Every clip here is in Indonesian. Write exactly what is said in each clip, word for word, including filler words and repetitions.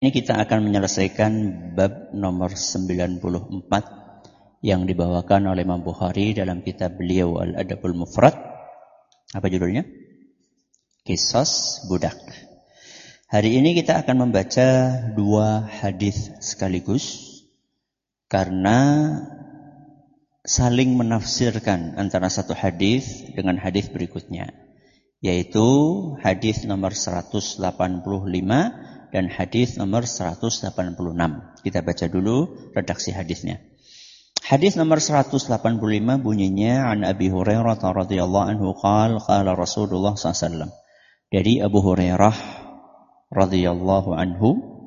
Ini kita akan menyelesaikan bab nomor sembilan puluh empat yang dibawakan oleh Imam Bukhari dalam kitab beliau Al-Adabul Mufrad. Apa judulnya? Qisas budak. Hari ini kita akan membaca dua hadis sekaligus karena saling menafsirkan antara satu hadis dengan hadis berikutnya, yaitu hadis nomor seratus delapan puluh lima dan hadis nomor seratus delapan puluh enam. Kita baca dulu redaksi hadisnya. Hadis nomor seratus delapan puluh lima bunyinya an Abi Hurairah radhiyallahu anhu qala qala Rasulullah sallallahu alaihi wasallam. Dari Abu Hurairah radhiyallahu anhu.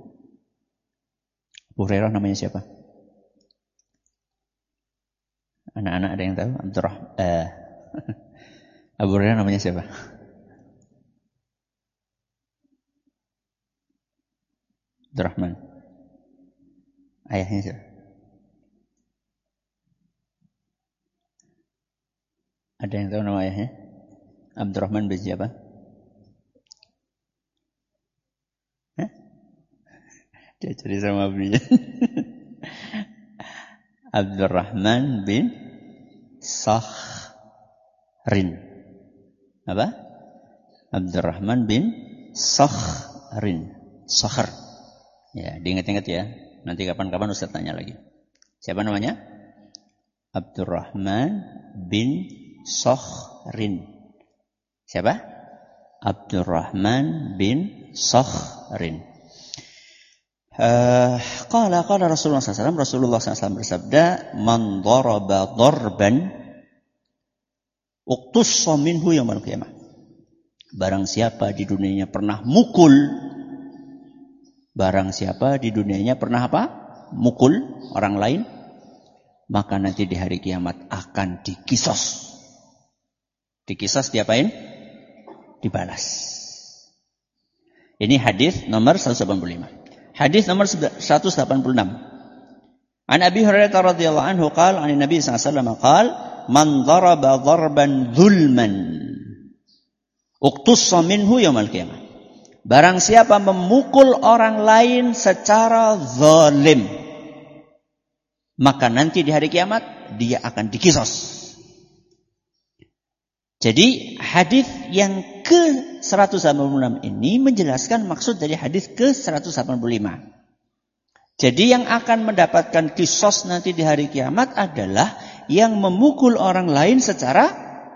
Abu Hurairah namanya siapa? Anak-anak ada yang tahu? Abdurrahman. Eh. Abu Hurairah namanya siapa? Abdurrahman. Ayahnya siapa? Ada yang tahu nama ayahnya? Abdurrahman bin siapa? Hah? Dia cari sama abinya. Abdurrahman bin Sakhrin. Apa? Abdurrahman bin Sakhrin. Sakhr. Ya, diingat-ingat ya. Nanti kapan-kapan Ustaz tanya lagi. Siapa namanya? Abdurrahman bin Sakhrin. Siapa? Abdurrahman bin Sakhrin. Uh, qala qala Rasulullah sallallahu alaihi wasallam, Rasulullah sallallahu alaihi wasallam bersabda, "Man daraba darban uqtussa minhu yaumil qiyamah." Barang siapa di dunianya pernah mukul Barang siapa di dunianya pernah apa? Mukul orang lain, maka nanti di hari kiamat akan dikisos. Dikisos diapain? Dibalas. Ini hadis nomor seratus delapan puluh lima. Hadis nomor seratus delapan puluh enam. An Abi Hurairah radhiyallahu anhu qala an Nabi sallallahu alaihi wasallam qala man daraba darban dzulman uqtussa minhu yaumil qiyamah. Barang siapa memukul orang lain secara zalim, maka nanti di hari kiamat dia akan dikisos. Jadi hadis yang ke seratus delapan puluh enam ini menjelaskan maksud dari hadis ke seratus delapan puluh lima. Jadi yang akan mendapatkan kisos nanti di hari kiamat adalah yang memukul orang lain secara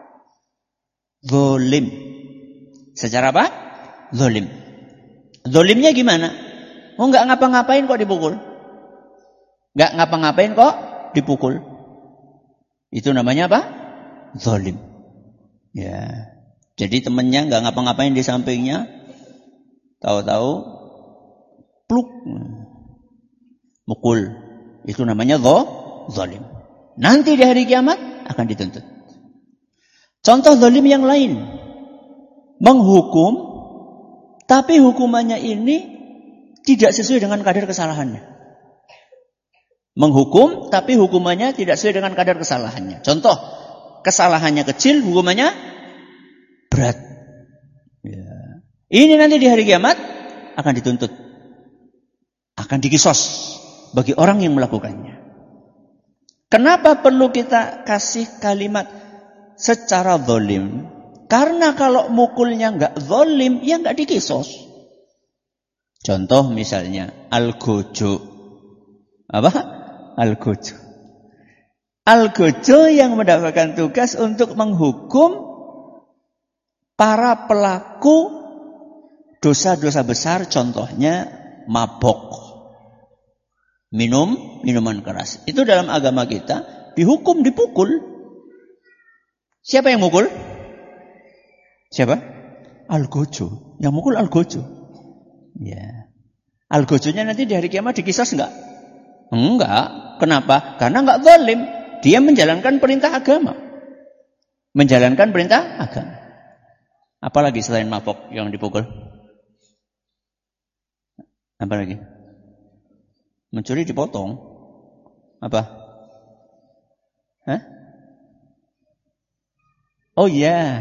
zalim. Secara apa? Zalim. Zalimnya gimana? Oh, enggak ngapa-ngapain kok dipukul. Enggak ngapa-ngapain kok dipukul. Itu namanya apa? Zalim. Ya. Jadi temannya enggak ngapa-ngapain di sampingnya, tahu-tahu pluk mukul. Itu namanya zalim. Nanti di hari kiamat akan dituntut. Contoh zalim yang lain. Menghukum tapi hukumannya ini tidak sesuai dengan kadar kesalahannya. Menghukum tapi hukumannya tidak sesuai dengan kadar kesalahannya. Contoh, kesalahannya kecil, hukumannya berat. Ya. Ini nanti di hari kiamat akan dituntut. Akan dikisos bagi orang yang melakukannya. Kenapa perlu kita kasih kalimat secara zalim? Karena kalau mukulnya enggak zalim, ya enggak dikisos. Contoh misalnya Al-Gojo. Apa? Al-Gojo. Al-Gojo yang mendapatkan tugas untuk menghukum para pelaku dosa-dosa besar, contohnya mabok. Minum minuman keras. Itu dalam agama kita dihukum dipukul. Siapa yang mukul? Siapa? Al-Gojo. Yang mukul Al-Gojo. Ya. Al-Gojonya nanti di hari kiamat dikisos enggak? Enggak. Kenapa? Karena enggak zalim. Dia menjalankan perintah agama. Menjalankan perintah agama. Apalagi selain mabok yang dipukul? Apalagi? Mencuri dipotong. Apa? Hah? Oh iya.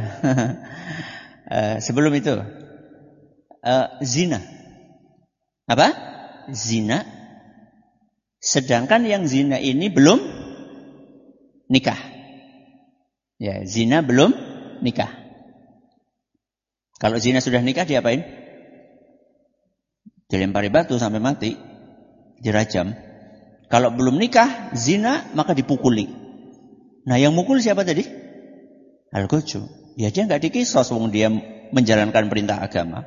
uh, sebelum itu uh, zina. Apa? zina, sedangkan yang zina ini belum nikah. Ya, zina belum nikah. Kalau zina sudah nikah diapain? Dilempari batu sampai mati, dirajam. Kalau belum nikah, zina, maka dipukuli. Nah, yang mukul siapa tadi? Al-Gojo. Ya dia nggak dikisos, wong dia menjalankan perintah agama.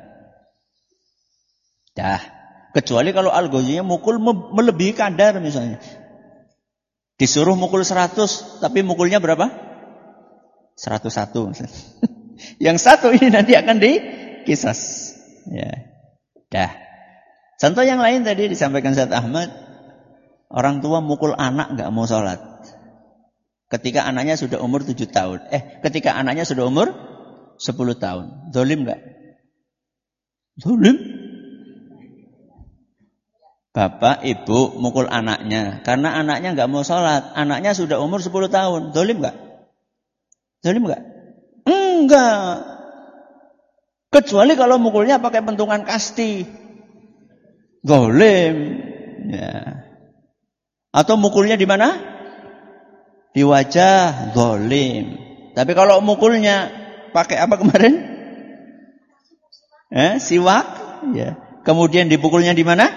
Dah, kecuali kalau Al-Gojonya mukul melebihi kadar misalnya. Disuruh mukul seratus, tapi mukulnya berapa? seratus satu. Yang satu ini nanti akan dikisas. Ya. Dah. Contoh yang lain tadi disampaikan Ustaz Ahmad, orang tua mukul anak enggak mau sholat. Ketika anaknya sudah umur tujuh tahun. Eh, ketika anaknya sudah umur sepuluh tahun. Zalim enggak? Zalim? Bapak, ibu mukul anaknya karena anaknya enggak mau sholat. Anaknya sudah umur sepuluh tahun. Zalim enggak? Zalim enggak? Enggak. Kecuali kalau mukulnya pakai pentungan kasti. Zalim. Ya. Atau mukulnya di mana? Di wajah, zalim. Tapi kalau mukulnya pakai apa kemarin? Eh, siwak, ya. Kemudian dipukulnya di mana?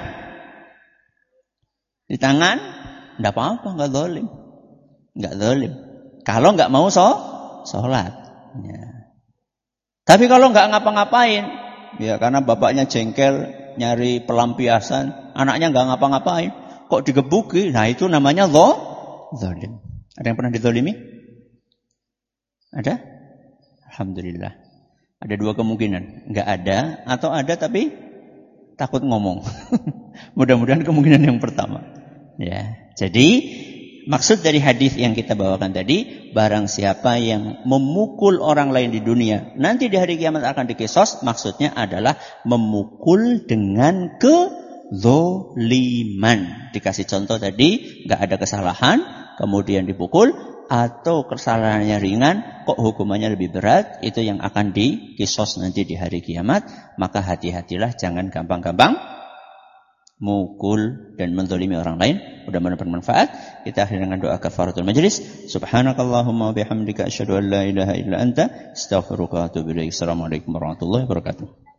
Di tangan, enggak apa-apa, enggak zalim. Enggak zalim. Kalau enggak mau sholat. Ya. Tapi kalau enggak ngapa-ngapain, ya karena bapaknya jengkel, nyari pelampiasan, anaknya enggak ngapa-ngapain, kok digebuki? Nah, itu namanya zalim. Ada yang pernah dizalimi? Ada? Alhamdulillah. Ada dua kemungkinan, enggak ada atau ada tapi takut ngomong. Mudah-mudahan kemungkinan yang pertama. Ya. Jadi maksud dari hadis yang kita bawakan tadi, barang siapa yang memukul orang lain di dunia, nanti di hari kiamat akan dikisos, maksudnya adalah memukul dengan kezoliman. Dikasih contoh tadi, enggak ada kesalahan, kemudian dipukul, atau kesalahannya ringan, kok hukumannya lebih berat, itu yang akan dikisos nanti di hari kiamat. Maka hati-hatilah, jangan gampang-gampang mukul dan menzalimi orang lain. Mudah-mudahan bermanfaat. Kita akhiri dengan doa kafaratul majlis. Subhanakallahumma wa bihamdika asyhadu an la ilaha illa anta astaghfiruka wa atubu ilaik. Assalamualaikum warahmatullahi wabarakatuh.